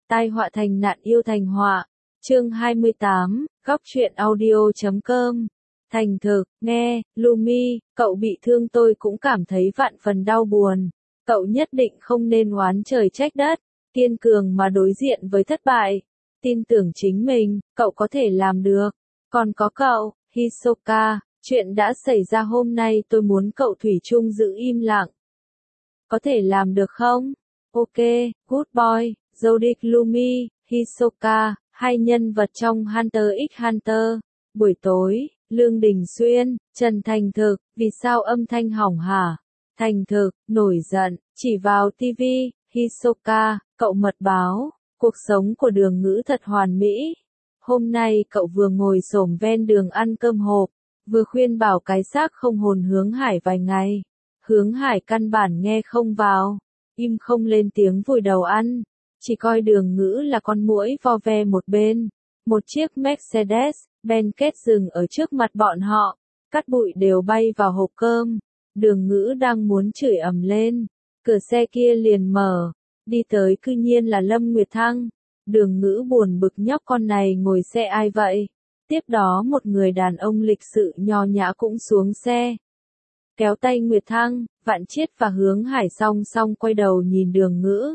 Tai họa thành nạn yêu thành họa. Chương 28, góc truyện audio.com. Thành thực, nghe, Lumi, cậu bị thương tôi cũng cảm thấy vạn phần đau buồn. Cậu nhất định không nên oán trời trách đất, kiên cường mà đối diện với thất bại. Tin tưởng chính mình, cậu có thể làm được. Còn có cậu, Hisoka, chuyện đã xảy ra hôm nay tôi muốn cậu thủy chung giữ im lặng. Có thể làm được không? Ok, good boy, Zodiac Lumi, Hisoka, hai nhân vật trong Hunter x Hunter. Buổi tối, Lương Đình Xuyên, Trần Thành Thực, vì sao âm thanh hỏng hả? Thành Thực, nổi giận, chỉ vào TV, Hisoka, cậu mật báo, cuộc sống của Đường Ngữ thật hoàn mỹ. Hôm nay cậu vừa ngồi xổm ven đường ăn cơm hộp, vừa khuyên bảo cái xác không hồn Hướng Hải vài ngày. Hướng Hải căn bản nghe không vào, im không lên tiếng vùi đầu ăn, chỉ coi Đường Ngữ là con muỗi vo ve một bên. Một chiếc Mercedes-Benz kết dừng ở trước mặt bọn họ, cát bụi đều bay vào hộp cơm. Đường Ngữ đang muốn chửi ầm lên, cửa xe kia liền mở, đi tới cư nhiên là Lâm Nguyệt Thăng. Đường Ngữ buồn bực nhóc con này ngồi xe ai vậy? Tiếp đó một người đàn ông lịch sự nho nhã cũng xuống xe. Kéo tay Nguyệt Thăng, Vạn Chiết và Hướng Hải song song quay đầu nhìn Đường Ngữ.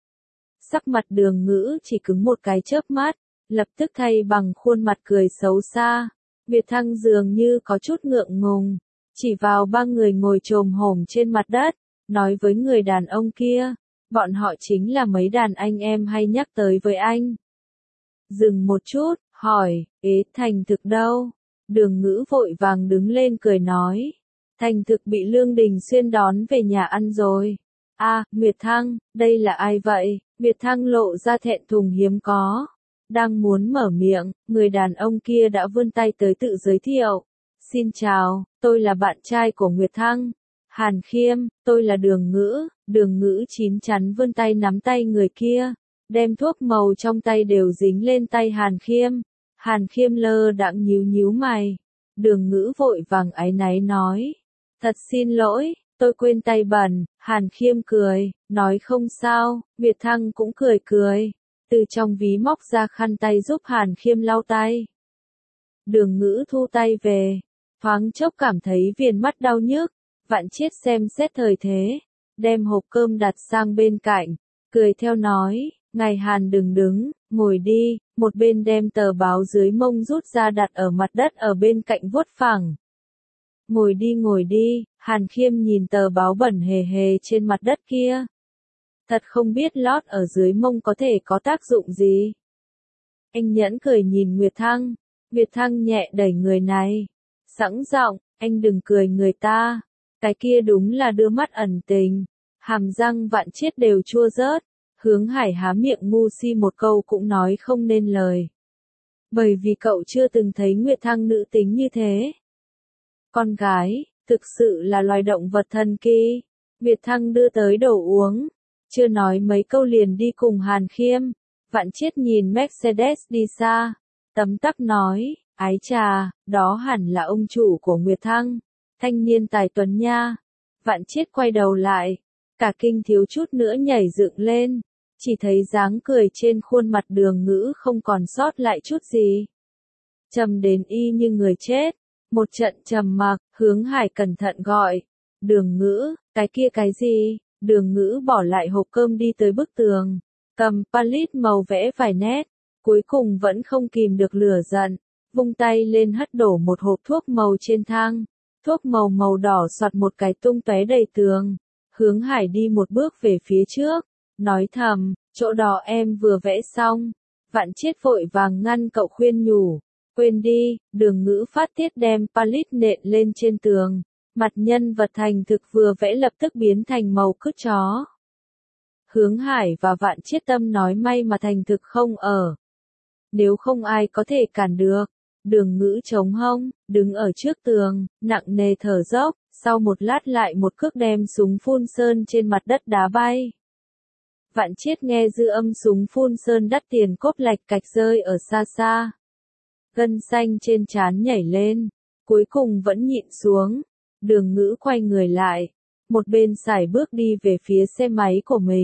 Sắc mặt Đường Ngữ chỉ cứng một cái chớp mắt, lập tức thay bằng khuôn mặt cười xấu xa. Nguyệt Thăng dường như có chút ngượng ngùng, chỉ vào ba người ngồi chồm hổm trên mặt đất, nói với người đàn ông kia, bọn họ chính là mấy đàn anh em hay nhắc tới với anh. Dừng một chút, hỏi, Thành Thực đâu? Đường Ngữ vội vàng đứng lên cười nói, Thành Thực bị Lương Đình Xuyên đón về nhà ăn rồi. Nguyệt Thăng, đây là ai vậy? Nguyệt Thăng lộ ra thẹn thùng hiếm có. Đang muốn mở miệng, người đàn ông kia đã vươn tay tới tự giới thiệu. Xin chào, tôi là bạn trai của Nguyệt Thăng. Hàn Khiêm, tôi là Đường Ngữ. Đường Ngữ chín chắn vươn tay nắm tay người kia, đem thuốc màu trong tay đều dính lên tay Hàn Khiêm. Hàn Khiêm lơ đãng nhíu nhíu mày. Đường Ngữ vội vàng áy náy nói, thật xin lỗi, tôi quên tay bẩn. Hàn Khiêm cười, nói không sao. Nguyệt Thăng cũng cười cười, từ trong ví móc ra khăn tay giúp Hàn Khiêm lau tay. Đường Ngữ thu tay về, thoáng chốc cảm thấy viền mắt đau nhức. Vạn Chiết xem xét thời thế, đem hộp cơm đặt sang bên cạnh, cười theo nói, ngài Hàn đừng đứng, ngồi đi. Một bên đem tờ báo dưới mông rút ra đặt ở mặt đất ở bên cạnh vuốt phẳng. Ngồi đi. Hàn Khiêm nhìn tờ báo bẩn hề hề trên mặt đất kia. Thật không biết lót ở dưới mông có thể có tác dụng gì. Anh nhẫn cười nhìn Nguyệt Thăng. Nguyệt Thăng nhẹ đẩy người này, sẵn giọng, anh đừng cười người ta. Cái kia đúng là đưa mắt ẩn tình. Hàm răng Vạn Chiết đều chua rớt. Hướng Hải há miệng ngu si một câu cũng nói không nên lời. Bởi vì cậu chưa từng thấy Nguyệt Thăng nữ tính như thế. Con gái, thực sự là loài động vật thần kỳ. Nguyệt Thăng đưa tới đồ uống, chưa nói mấy câu liền đi cùng Hàn Khiêm. Vạn Chiết nhìn Mercedes đi xa, tấm tắc nói, ái chà, đó hẳn là ông chủ của Nguyệt Thăng, thanh niên tài tuấn nha. Vạn Chiết quay đầu lại, cả kinh thiếu chút nữa nhảy dựng lên, chỉ thấy dáng cười trên khuôn mặt Đường Ngữ không còn sót lại chút gì. Trầm đến y như người chết. Một trận trầm mặc, Hướng Hải cẩn thận gọi, Đường Ngữ, cái kia cái gì? Đường Ngữ bỏ lại hộp cơm đi tới bức tường, cầm palette màu vẽ vài nét, cuối cùng vẫn không kìm được lửa giận, vung tay lên hất đổ một hộp thuốc màu trên thang, thuốc màu màu đỏ xoạt một cái tung tóe đầy tường. Hướng Hải đi một bước về phía trước, nói thầm, chỗ đó em vừa vẽ xong. Vạn Chiết vội vàng ngăn cậu khuyên nhủ, quên đi. Đường Ngữ phát tiết đem palette nện lên trên tường, mặt nhân vật Thành Thực vừa vẽ lập tức biến thành màu cứt chó. Hướng Hải và Vạn Chiết tâm nói may mà Thành Thực không ở, nếu không ai có thể cản được. Đường Ngữ chống hông, đứng ở trước tường, nặng nề thở dốc, sau một lát lại một cước đem súng phun sơn trên mặt đất đá bay. Vạn Chiết nghe dư âm súng phun sơn đắt tiền cốp lạch cạch rơi ở xa xa. Gân xanh trên trán nhảy lên, cuối cùng vẫn nhịn xuống. Đường Ngữ quay người lại, một bên sải bước đi về phía xe máy của mình.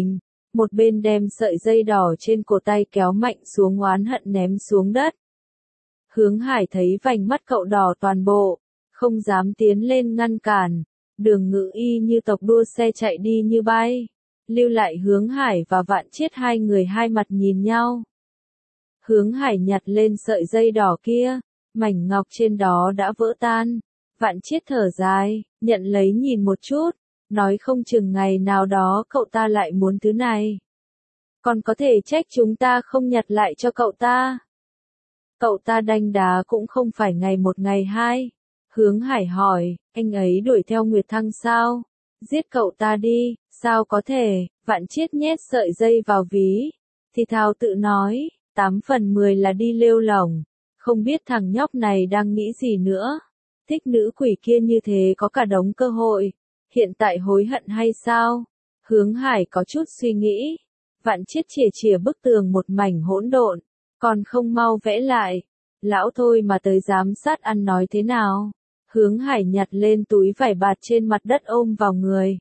một bên đem sợi dây đỏ trên cổ tay kéo mạnh xuống oán hận ném xuống đất. Hướng Hải thấy vành mắt cậu đỏ toàn bộ, không dám tiến lên ngăn cản. Đường Ngự Y như tộc đua xe chạy đi như bay, lưu lại Hướng Hải và Vạn Chiết hai người hai mặt nhìn nhau. Hướng Hải nhặt lên sợi dây đỏ kia, mảnh ngọc trên đó đã vỡ tan. Vạn Chiết thở dài, nhận lấy nhìn một chút, nói không chừng ngày nào đó cậu ta lại muốn thứ này. Còn có thể trách chúng ta không nhặt lại cho cậu ta. Cậu ta đanh đá cũng không phải ngày một ngày hai. Hướng Hải hỏi, anh ấy đuổi theo Nguyệt Thăng sao? Giết cậu ta đi, sao có thể? Vạn Chiết nhét sợi dây vào ví, thì thào tự nói, 8 phần 10 là đi lêu lổng. Không biết thằng nhóc này đang nghĩ gì nữa. Thích nữ quỷ kia như thế có cả đống cơ hội. Hiện tại hối hận hay sao? Hướng Hải có chút suy nghĩ. Vạn Chiết chìa chìa bức tường một mảnh hỗn độn, còn không mau vẽ lại. Lão thôi mà tới giám sát ăn nói thế nào? Hướng Hải nhặt lên túi vải bạt trên mặt đất ôm vào người.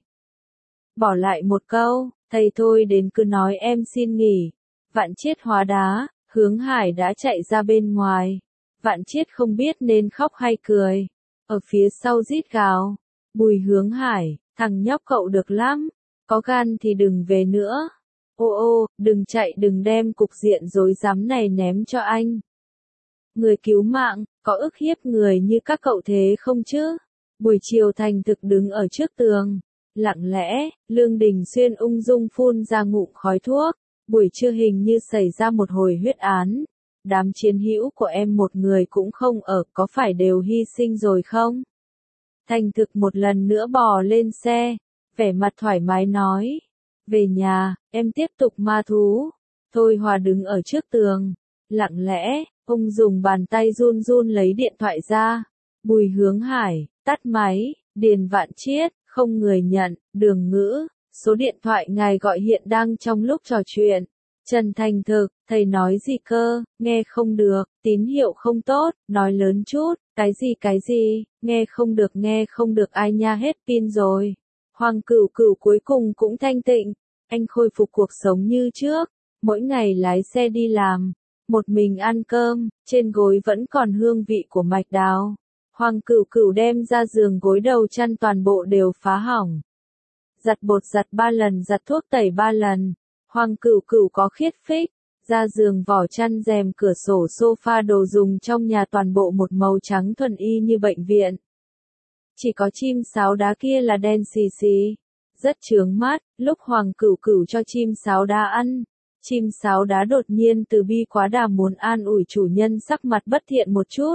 Bỏ lại một câu, thầy thôi đến cứ nói em xin nghỉ. Vạn Chiết hóa đá, Hướng Hải đã chạy ra bên ngoài. Vạn Chiết không biết nên khóc hay cười. Ở phía sau rít gào. Bùi Hướng Hải, thằng nhóc cậu được lắm. Có gan thì đừng về nữa. Ô ô, đừng chạy, đừng đem cục diện rối rắm này ném cho anh. Người cứu mạng, có ức hiếp người như các cậu thế không chứ? Buổi chiều Thành Thực đứng ở trước tường. Lặng lẽ, Lương Đình Xuyên ung dung phun ra ngụm khói thuốc. Buổi trưa hình như xảy ra một hồi huyết án. Đám chiến hữu của em một người cũng không ở, có phải đều hy sinh rồi không? Thành Thực một lần nữa bò lên xe, vẻ mặt thoải mái nói. Về nhà, em tiếp tục ma thú. Thôi Hòa đứng ở trước tường. Lặng lẽ, ông dùng bàn tay run run lấy điện thoại ra. Bùi Hướng Hải, tắt máy, Điền Vạn Chiết, không người nhận, Đường Ngữ, số điện thoại ngài gọi hiện đang trong lúc trò chuyện. Trần Thành Thực, thầy nói gì cơ, nghe không được, tín hiệu không tốt, nói lớn chút, cái gì, nghe không được ai nha hết pin rồi. Hoàng Cửu Cửu cuối cùng cũng thanh tịnh, anh khôi phục cuộc sống như trước, mỗi ngày lái xe đi làm, một mình ăn cơm, trên gối vẫn còn hương vị của mạch đào. Hoàng Cửu Cửu đem ra giường gối đầu chăn toàn bộ đều phá hỏng. Giặt bột giặt 3 lần, giặt thuốc tẩy 3 lần. Hoàng Cửu Cửu có khiết phích, ra giường vỏ chăn rèm cửa sổ sofa đồ dùng trong nhà toàn bộ một màu trắng thuần y như bệnh viện. Chỉ có chim sáo đá kia là đen xì xì, rất chướng mắt. Lúc Hoàng Cửu Cửu cho chim sáo đá ăn, chim sáo đá đột nhiên từ bi quá đà muốn an ủi chủ nhân sắc mặt bất thiện một chút.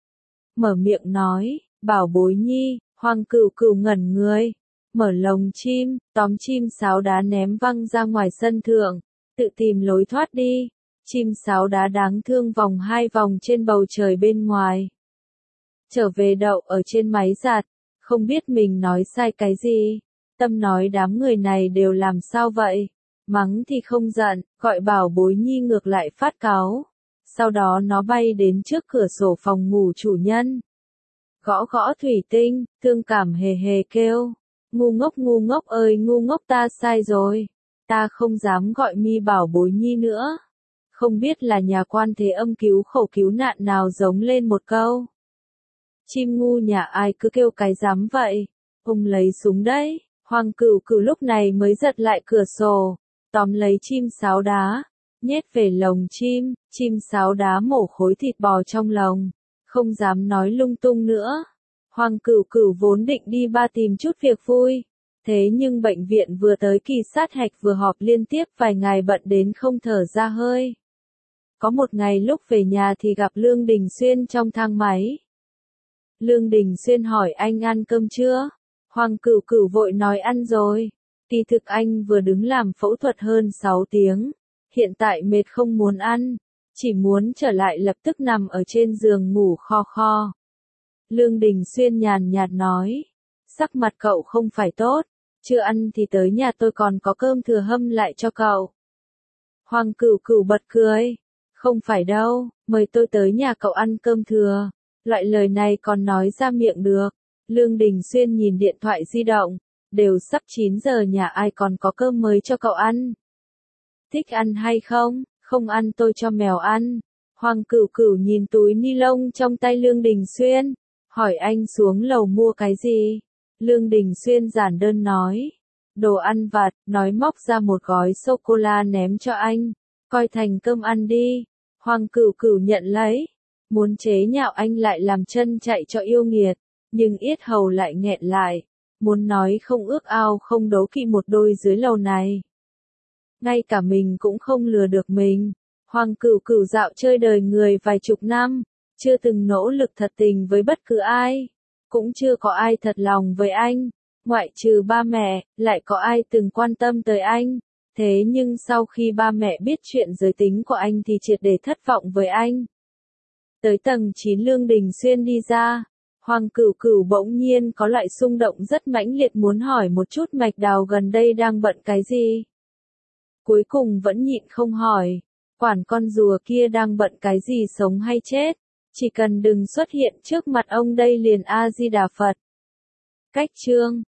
Mở miệng nói, bảo bối nhi. Hoàng Cửu Cửu ngẩn người, mở lồng chim, tóm chim sáo đá ném văng ra ngoài sân thượng, tự tìm lối thoát đi. Chim sáo đá đáng thương vòng 2 vòng trên bầu trời bên ngoài. Trở về đậu ở trên máy giặt, không biết mình nói sai cái gì. Tâm nói đám người này đều làm sao vậy? Mắng thì không giận, gọi bảo bối nhi ngược lại phát cáu. Sau đó nó bay đến trước cửa sổ phòng ngủ chủ nhân. Gõ gõ thủy tinh, thương cảm hề hề kêu. Ngu ngốc ơi ngu ngốc, ta sai rồi. Ta không dám gọi mi bảo bối nhi nữa. Không biết là nhà quan thế âm cứu khổ cứu nạn nào giống lên một câu. Chim ngu nhà ai cứ kêu cái dám vậy. Ông lấy súng đấy. Hoàng Cửu Cửu lúc này mới giật lại cửa sổ, tóm lấy chim sáo đá, nhét về lồng chim. Chim sáo đá mổ khối thịt bò trong lồng, không dám nói lung tung nữa. Hoàng Cửu Cửu vốn định đi ba tìm chút việc vui, thế nhưng bệnh viện vừa tới kỳ sát hạch vừa họp liên tiếp vài ngày bận đến không thở ra hơi. Có một ngày lúc về nhà thì gặp Lương Đình Xuyên trong thang máy. Lương Đình Xuyên hỏi anh ăn cơm chưa? Hoàng Cửu Cửu vội nói ăn rồi. Kỳ thực anh vừa đứng làm phẫu thuật hơn 6 tiếng. Hiện tại mệt không muốn ăn. Chỉ muốn trở lại lập tức nằm ở trên giường ngủ kho kho. Lương Đình Xuyên nhàn nhạt nói. Sắc mặt cậu không phải tốt. Chưa ăn thì tới nhà tôi còn có cơm thừa hâm lại cho cậu. Hoàng Cửu Cửu bật cười. Không phải đâu, mời tôi tới nhà cậu ăn cơm thừa. Loại lời này còn nói ra miệng được. Lương Đình Xuyên nhìn điện thoại di động. Đều sắp 9 giờ nhà ai còn có cơm mới cho cậu ăn. Thích ăn hay không? Không ăn tôi cho mèo ăn. Hoàng Cửu Cửu nhìn túi ni lông trong tay Lương Đình Xuyên, hỏi anh xuống lầu mua cái gì? Lương Đình Xuyên giản đơn nói, đồ ăn vặt, nói móc ra một gói sô-cô-la ném cho anh, coi thành cơm ăn đi. Hoàng Cửu Cửu nhận lấy, muốn chế nhạo anh lại làm chân chạy cho yêu nghiệt, nhưng yết hầu lại nghẹn lại, muốn nói không ước ao không đấu kỵ một đôi dưới lầu này. Ngay cả mình cũng không lừa được mình. Hoàng Cửu Cửu dạo chơi đời người vài chục năm, chưa từng nỗ lực thật tình với bất cứ ai, cũng chưa có ai thật lòng với anh, ngoại trừ ba mẹ, lại có ai từng quan tâm tới anh. Thế nhưng sau khi ba mẹ biết chuyện giới tính của anh thì triệt để thất vọng với anh. Tới tầng 9 Lương Đình Xuyên đi ra, Hoàng Cửu Cửu bỗng nhiên có loại xung động rất mãnh liệt muốn hỏi một chút Mạch Đào gần đây đang bận cái gì. Cuối cùng vẫn nhịn không hỏi, quản con rùa kia đang bận cái gì sống hay chết, chỉ cần đừng xuất hiện trước mặt ông đây liền A Di Đà Phật. Cách chương